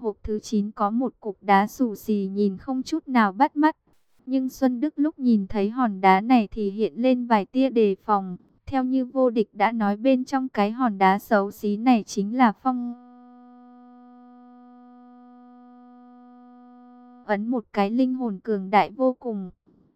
hộp thứ chín có một cục đá xù xì nhìn không chút nào bắt mắt. Nhưng Xuân Đức lúc nhìn thấy hòn đá này thì hiện lên vài tia đề phòng. Theo như vô địch đã nói, bên trong cái hòn đá xấu xí này chính là phong ấn, một cái linh hồn cường đại vô cùng.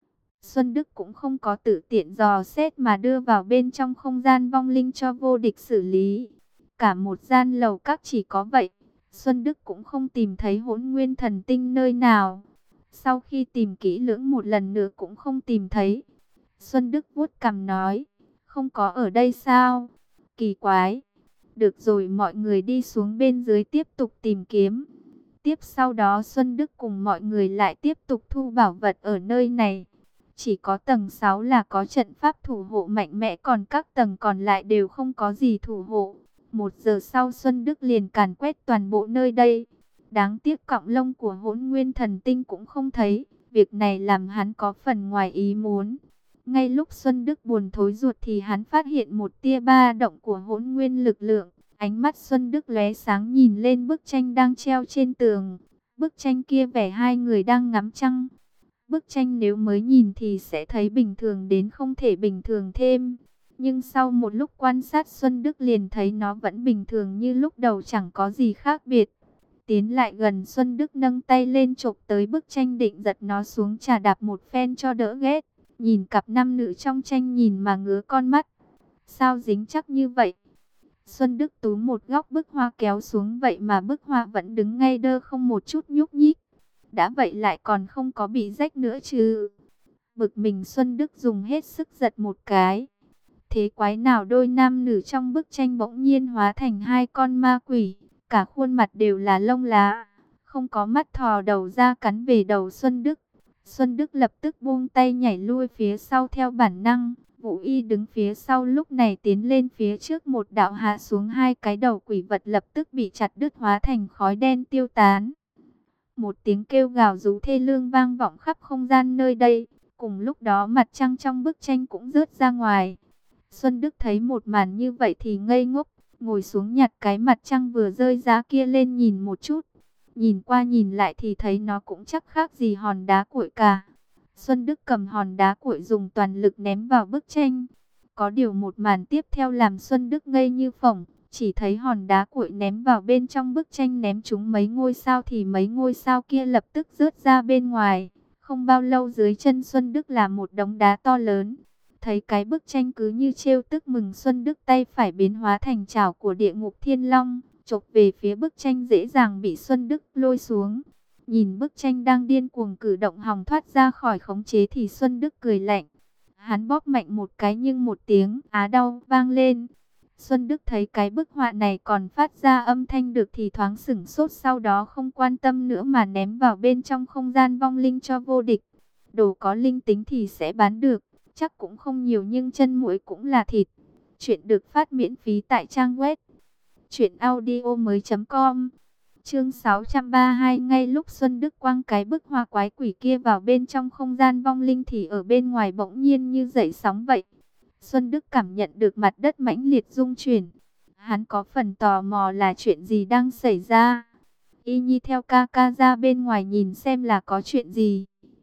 Xuân Đức cũng không có tự tiện dò xét mà đưa vào bên trong không gian vong linh cho vô địch xử lý. Cả một gian lầu các chỉ có vậy, Xuân Đức cũng không tìm thấy Hỗn Nguyên Thần Tinh nơi nào. Sau khi tìm kỹ lưỡng một lần nữa cũng không tìm thấy. Xuân Đức vuốt cằm nói, không có ở đây sao? Kỳ quái. Được rồi, mọi người đi xuống bên dưới tiếp tục tìm kiếm. Tiếp sau đó Xuân Đức cùng mọi người lại tiếp tục thu bảo vật ở nơi này. Chỉ có tầng sáu là có trận pháp thủ hộ mạnh mẽ, còn các tầng còn lại đều không có gì thủ hộ. Một giờ sau Xuân Đức liền càn quét toàn bộ nơi đây. Đáng tiếc cọng lông của Hỗn Nguyên Thần Tinh cũng không thấy. Việc này làm hắn có phần ngoài ý muốn. Ngay lúc Xuân Đức buồn thối ruột thì hắn phát hiện một tia ba động của hỗn nguyên lực lượng. Ánh mắt Xuân Đức lóe sáng nhìn lên bức tranh đang treo trên tường. Bức tranh kia vẽ hai người đang ngắm trăng. Bức tranh nếu mới nhìn thì sẽ thấy bình thường đến không thể bình thường thêm. Nhưng sau một lúc quan sát Xuân Đức liền thấy nó vẫn bình thường như lúc đầu, chẳng có gì khác biệt. Tiến lại gần, Xuân Đức nâng tay lên chộp tới bức tranh định giật nó xuống chà đạp một phen cho đỡ ghét. Nhìn cặp nam nữ trong tranh nhìn mà ngứa con mắt. Sao dính chắc như vậy? Xuân Đức túm một góc bức hoa kéo xuống, vậy mà bức hoa vẫn đứng ngay đơ không một chút nhúc nhích. Đã vậy lại còn không có bị rách nữa chứ. Bực mình Xuân Đức dùng hết sức giật một cái. Thế quái nào đôi nam nữ trong bức tranh bỗng nhiên hóa thành hai con ma quỷ. Cả khuôn mặt đều là lông lá, không có mắt, thò đầu ra cắn về đầu Xuân Đức. Xuân Đức lập tức buông tay nhảy lui phía sau theo bản năng. Vũ Y đứng phía sau lúc này tiến lên phía trước một đạo hạ xuống, hai cái đầu quỷ vật lập tức bị chặt đứt hóa thành khói đen tiêu tán. Một tiếng kêu gào rú thê lương vang vọng khắp không gian nơi đây. Cùng lúc đó mặt trăng trong bức tranh cũng rớt ra ngoài. Xuân Đức thấy một màn như vậy thì ngây ngốc, ngồi xuống nhặt cái mặt trăng vừa rơi giá kia lên nhìn một chút. Nhìn qua nhìn lại thì thấy nó cũng chắc khác gì hòn đá cuội cả. Xuân Đức cầm hòn đá cuội dùng toàn lực ném vào bức tranh. Có điều một màn tiếp theo làm Xuân Đức ngây như phỏng. Chỉ thấy hòn đá cuội ném vào bên trong bức tranh ném trúng mấy ngôi sao thì mấy ngôi sao kia lập tức rớt ra bên ngoài. Không bao lâu dưới chân Xuân Đức là một đống đá to lớn. Thấy cái bức tranh cứ như trêu tức mừng, Xuân Đức tay phải biến hóa thành chảo của địa ngục thiên long, chộp về phía bức tranh, dễ dàng bị Xuân Đức lôi xuống. Nhìn bức tranh đang điên cuồng cử động hòng thoát ra khỏi khống chế thì Xuân Đức cười lạnh. Hắn bóp mạnh một cái nhưng một tiếng á đau vang lên. Xuân Đức thấy cái bức họa này còn phát ra âm thanh được thì thoáng sửng sốt, sau đó không quan tâm nữa mà ném vào bên trong không gian vong linh cho vô địch. Đồ có linh tính thì sẽ bán được, chắc cũng không nhiều nhưng chân muỗi cũng là thịt. Chuyện được phát miễn phí tại trang web truyện audio mới chấm com. Chương sáu trăm ba mươi hai. Ngay lúc Xuân Đức quăng cái bức hoa quái quỷ kia vào bên trong không gian vong linh thì ở bên ngoài bỗng nhiên như dậy sóng vậy. Xuân Đức cảm nhận được mặt đất mãnh liệt rung chuyển. Hắn có phần tò mò là chuyện gì đang xảy ra. Y Nhi theo ca ca ra bên ngoài nhìn xem là có chuyện gì.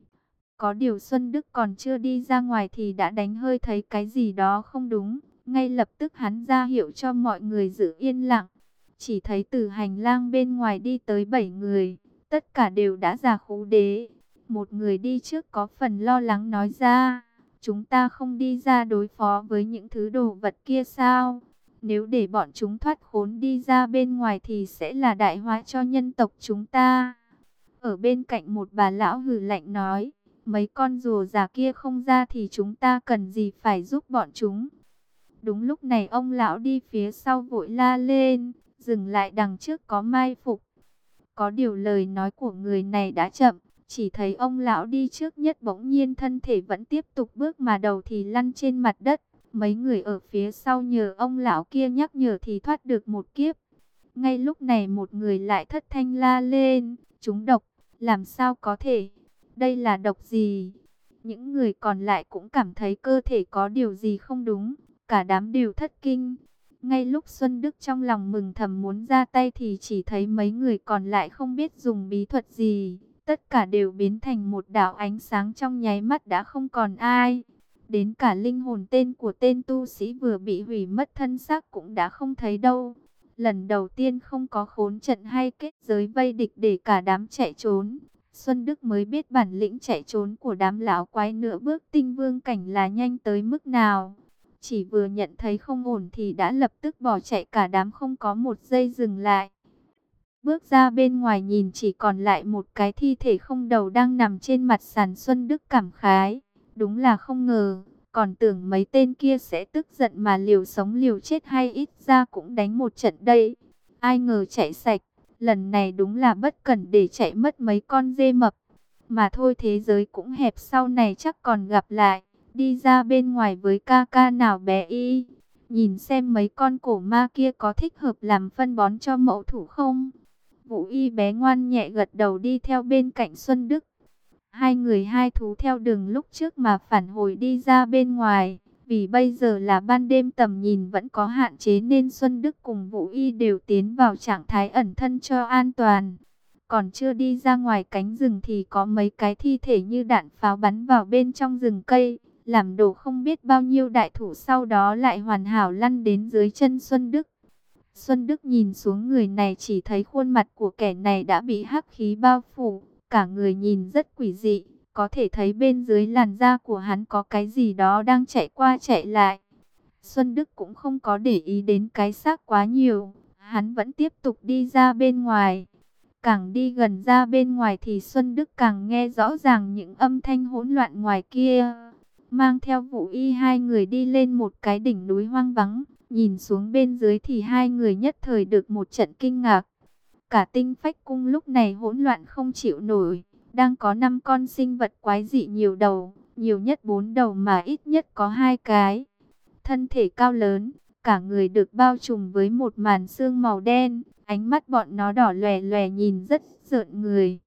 Có điều Xuân Đức còn chưa đi ra ngoài thì đã đánh hơi thấy cái gì đó không đúng. Ngay lập tức hắn ra hiệu cho mọi người giữ yên lặng. Chỉ thấy từ hành lang bên ngoài đi tới bảy người. Tất cả đều đã già khú đế. Một người đi trước có phần lo lắng nói ra: chúng ta không đi ra đối phó với những thứ đồ vật kia sao? Nếu để bọn chúng thoát khốn đi ra bên ngoài thì sẽ là đại họa cho nhân tộc chúng ta. Ở bên cạnh một bà lão hừ lạnh nói: mấy con rùa già kia không ra thì chúng ta cần gì phải giúp bọn chúng. Đúng lúc này ông lão đi phía sau vội la lên: dừng lại, đằng trước có mai phục. Có điều lời nói của người này đã chậm. Chỉ thấy ông lão đi trước nhất bỗng nhiên thân thể vẫn tiếp tục bước mà đầu thì lăn trên mặt đất. Mấy người ở phía sau nhờ ông lão kia nhắc nhở thì thoát được một kiếp. Ngay lúc này một người lại thất thanh la lên: chúng độc, làm sao có thể? Đây là độc gì? Những người còn lại cũng cảm thấy cơ thể có điều gì không đúng. Cả đám đều thất kinh. Ngay lúc Xuân Đức trong lòng mừng thầm muốn ra tay thì chỉ thấy mấy người còn lại không biết dùng bí thuật gì. Tất cả đều biến thành một đạo ánh sáng trong nháy mắt đã không còn ai. Đến cả linh hồn tên của tên tu sĩ vừa bị hủy mất thân xác cũng đã không thấy đâu. Lần đầu tiên không có khốn trận hay kết giới vây địch để cả đám chạy trốn. Xuân Đức mới biết bản lĩnh chạy trốn của đám lão quái nửa bước tinh vương cảnh là nhanh tới mức nào. Chỉ vừa nhận thấy không ổn thì đã lập tức bỏ chạy, cả đám không có một giây dừng lại. Bước ra bên ngoài nhìn chỉ còn lại một cái thi thể không đầu đang nằm trên mặt sàn. Xuân Đức cảm khái, đúng là không ngờ, còn tưởng mấy tên kia sẽ tức giận mà liều sống liều chết hay ít ra cũng đánh một trận đây. Ai ngờ chạy sạch, lần này đúng là bất cẩn để chạy mất mấy con dê mập. Mà thôi, thế giới cũng hẹp, sau này chắc còn gặp lại. Đi ra bên ngoài với ca ca nào bé Y, nhìn xem mấy con cổ ma kia có thích hợp làm phân bón cho mẫu thủ không. Vũ Y bé ngoan nhẹ gật đầu đi theo bên cạnh Xuân Đức. Hai người hai thú theo đường lúc trước mà phản hồi đi ra bên ngoài. Vì bây giờ là ban đêm tầm nhìn vẫn có hạn chế nên Xuân Đức cùng Vũ Y đều tiến vào trạng thái ẩn thân cho an toàn. Còn chưa đi ra ngoài cánh rừng thì có mấy cái thi thể như đạn pháo bắn vào bên trong rừng cây, làm đổ không biết bao nhiêu đại thụ, sau đó lại hoàn hảo lăn đến dưới chân Xuân Đức. Xuân Đức nhìn xuống người này chỉ thấy khuôn mặt của kẻ này đã bị hắc khí bao phủ, cả người nhìn rất quỷ dị, có thể thấy bên dưới làn da của hắn có cái gì đó đang chạy qua chạy lại. Xuân Đức cũng không có để ý đến cái xác quá nhiều, hắn vẫn tiếp tục đi ra bên ngoài. Càng đi gần ra bên ngoài thì Xuân Đức càng nghe rõ ràng những âm thanh hỗn loạn ngoài kia. Mang theo Vũ Y hai người đi lên một cái đỉnh núi hoang vắng. Nhìn xuống bên dưới thì hai người nhất thời được một trận kinh ngạc. Cả Tinh Phách Cung lúc này hỗn loạn không chịu nổi. Đang có năm con sinh vật quái dị nhiều đầu, nhiều nhất bốn đầu mà ít nhất có hai cái. Thân thể cao lớn, cả người được bao trùm với một màn xương màu đen. Ánh mắt bọn nó đỏ lòe lòe nhìn rất rợn người.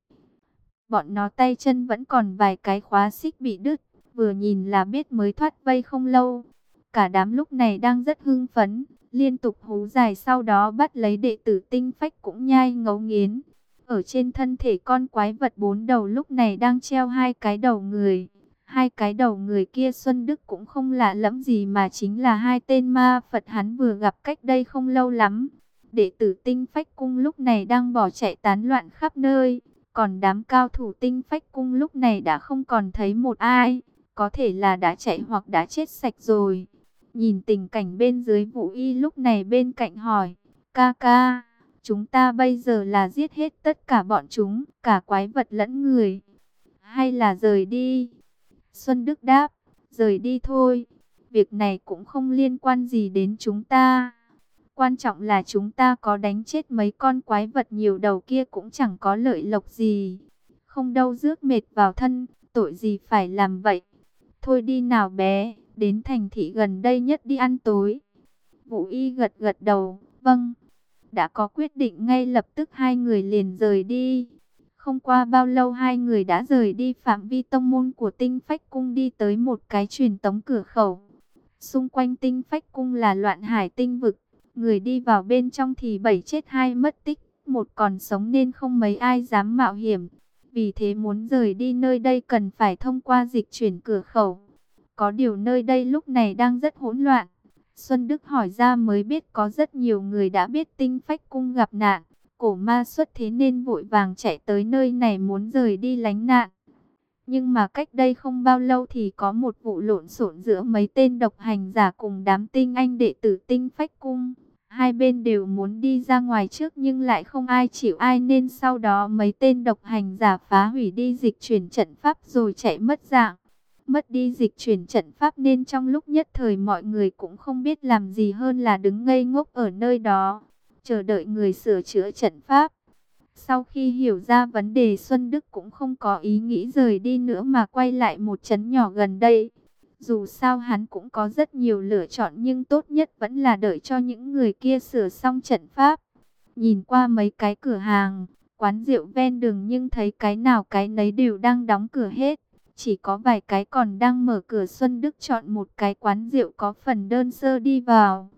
Bọn nó tay chân vẫn còn vài cái khóa xích bị đứt, vừa nhìn là biết mới thoát vây không lâu. Cả đám lúc này đang rất hưng phấn, liên tục hú dài, sau đó bắt lấy đệ tử Tinh Phách cũng nhai ngấu nghiến. Ở trên thân thể con quái vật bốn đầu lúc này đang treo hai cái đầu người. Hai cái đầu người kia Xuân Đức cũng không lạ lẫm gì mà chính là hai tên ma Phật hắn vừa gặp cách đây không lâu lắm. Đệ tử Tinh Phách Cung lúc này đang bỏ chạy tán loạn khắp nơi, còn đám cao thủ Tinh Phách Cung lúc này đã không còn thấy một ai, có thể là đã chạy hoặc đã chết sạch rồi. Nhìn tình cảnh bên dưới, Vũ Y lúc này bên cạnh hỏi, ca ca, chúng ta bây giờ là giết hết tất cả bọn chúng, cả quái vật lẫn người, hay là rời đi? Xuân Đức đáp, rời đi thôi, việc này cũng không liên quan gì đến chúng ta. Quan trọng là chúng ta có đánh chết mấy con quái vật nhiều đầu kia cũng chẳng có lợi lộc gì. Không đâu rước mệt vào thân, tội gì phải làm vậy. Thôi đi nào bé, đến thành thị gần đây nhất đi ăn tối. Vũ Y gật gật đầu, vâng. Đã có quyết định ngay lập tức hai người liền rời đi. Không qua bao lâu hai người đã rời đi phạm vi tông môn của Tinh Phách Cung, đi tới một cái truyền tống cửa khẩu. Xung quanh Tinh Phách Cung là loạn hải tinh vực. Người đi vào bên trong thì bảy chết hai mất tích, một còn sống nên không mấy ai dám mạo hiểm. Vì thế muốn rời đi nơi đây cần phải thông qua dịch chuyển cửa khẩu. Có điều nơi đây lúc này đang rất hỗn loạn. Xuân Đức hỏi ra mới biết có rất nhiều người đã biết Tinh Phách Cung gặp nạn, cổ ma xuất thế nên vội vàng chạy tới nơi này muốn rời đi lánh nạn. Nhưng mà cách đây không bao lâu thì có một vụ lộn xộn giữa mấy tên độc hành giả cùng đám tinh anh đệ tử Tinh Phách Cung. Hai bên đều muốn đi ra ngoài trước nhưng lại không ai chịu ai, nên sau đó mấy tên độc hành giả phá hủy đi dịch chuyển trận pháp rồi chạy mất dạng. Mất đi dịch chuyển trận pháp nên trong lúc nhất thời mọi người cũng không biết làm gì hơn là đứng ngây ngốc ở nơi đó, chờ đợi người sửa chữa trận pháp. Sau khi hiểu ra vấn đề, Xuân Đức cũng không có ý nghĩ rời đi nữa mà quay lại một trấn nhỏ gần đây. Dù sao hắn cũng có rất nhiều lựa chọn nhưng tốt nhất vẫn là đợi cho những người kia sửa xong trận pháp. Nhìn qua mấy cái cửa hàng, quán rượu ven đường nhưng thấy cái nào cái nấy đều đang đóng cửa hết. Chỉ có vài cái còn đang mở cửa. Xuân Đức chọn một cái quán rượu có phần đơn sơ đi vào.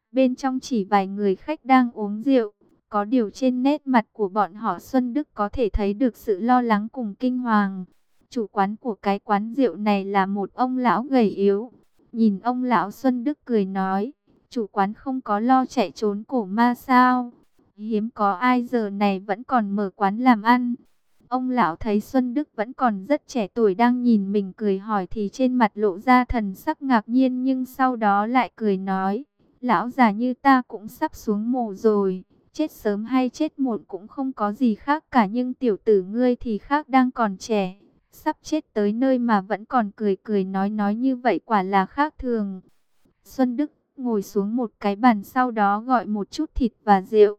Bên trong chỉ vài người khách đang uống rượu. Có điều trên nét mặt của bọn họ Xuân Đức có thể thấy được sự lo lắng cùng kinh hoàng. Chủ quán của cái quán rượu này là một ông lão gầy yếu. Nhìn ông lão, Xuân Đức cười nói, chủ quán không có lo chạy trốn cổ ma sao? Hiếm có ai giờ này vẫn còn mở quán làm ăn. Ông lão thấy Xuân Đức vẫn còn rất trẻ tuổi đang nhìn mình cười hỏi thì trên mặt lộ ra thần sắc ngạc nhiên, nhưng sau đó lại cười nói, lão già như ta cũng sắp xuống mồ rồi. Chết sớm hay chết muộn cũng không có gì khác cả, nhưng tiểu tử ngươi thì khác, đang còn trẻ, sắp chết tới nơi mà vẫn còn cười cười nói nói như vậy, quả là khác thường. Xuân Đức ngồi xuống một cái bàn, sau đó gọi một chút thịt và rượu.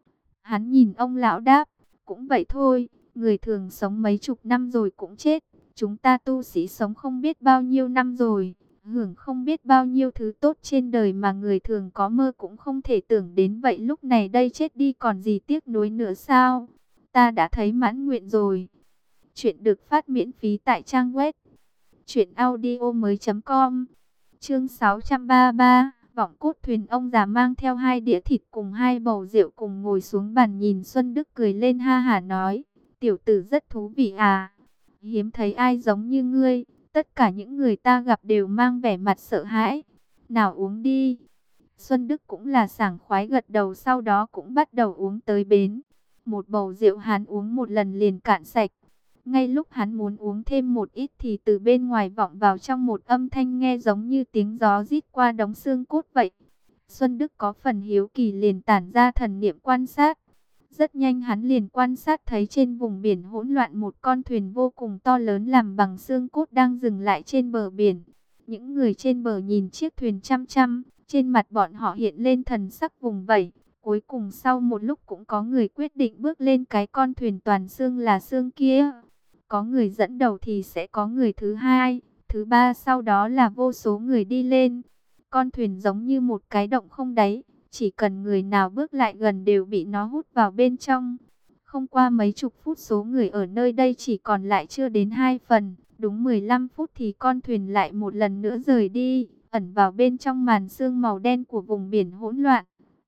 Hắn nhìn ông lão đáp, cũng vậy thôi, người thường sống mấy chục năm rồi cũng chết. Chúng ta tu sĩ sống không biết bao nhiêu năm rồi, hưởng không biết bao nhiêu thứ tốt trên đời mà người thường có mơ cũng không thể tưởng đến, vậy lúc này đây chết đi còn gì tiếc nuối nữa sao? Ta đã thấy mãn nguyện rồi. Chuyện được phát miễn phí tại trang web truyện audio mới chấm com. Chương sáu trăm ba mươi ba, vọng cốt thuyền. Ông già mang theo hai đĩa thịt cùng hai bầu rượu cùng ngồi xuống bàn, nhìn Xuân Đức cười lên ha hả nói, tiểu tử rất thú vị à, hiếm thấy ai giống như ngươi. Tất cả những người ta gặp đều mang vẻ mặt sợ hãi. Nào uống đi. Xuân Đức cũng là sảng khoái gật đầu, sau đó cũng bắt đầu uống tới bến. Một bầu rượu hắn uống một lần liền cạn sạch. Ngay lúc hắn muốn uống thêm một ít thì từ bên ngoài vọng vào trong một âm thanh nghe giống như tiếng gió rít qua đống xương cốt vậy. Xuân Đức có phần hiếu kỳ liền tản ra thần niệm quan sát. Rất nhanh hắn liền quan sát thấy trên vùng biển hỗn loạn một con thuyền vô cùng to lớn làm bằng xương cốt đang dừng lại trên bờ biển. Những người trên bờ nhìn chiếc thuyền chăm chăm, trên mặt bọn họ hiện lên thần sắc vùng vẫy. Cuối cùng sau một lúc cũng có người quyết định bước lên cái con thuyền toàn xương là xương kia. Có người dẫn đầu thì sẽ có người thứ hai, thứ ba, sau đó là vô số người đi lên. Con thuyền giống như một cái động không đáy, chỉ cần người nào bước lại gần đều bị nó hút vào bên trong. Không qua mấy chục phút số người ở nơi đây chỉ còn lại chưa đến hai phần. Đúng mười lăm phút thì con thuyền lại một lần nữa rời đi, ẩn vào bên trong màn sương màu đen của vùng biển hỗn loạn.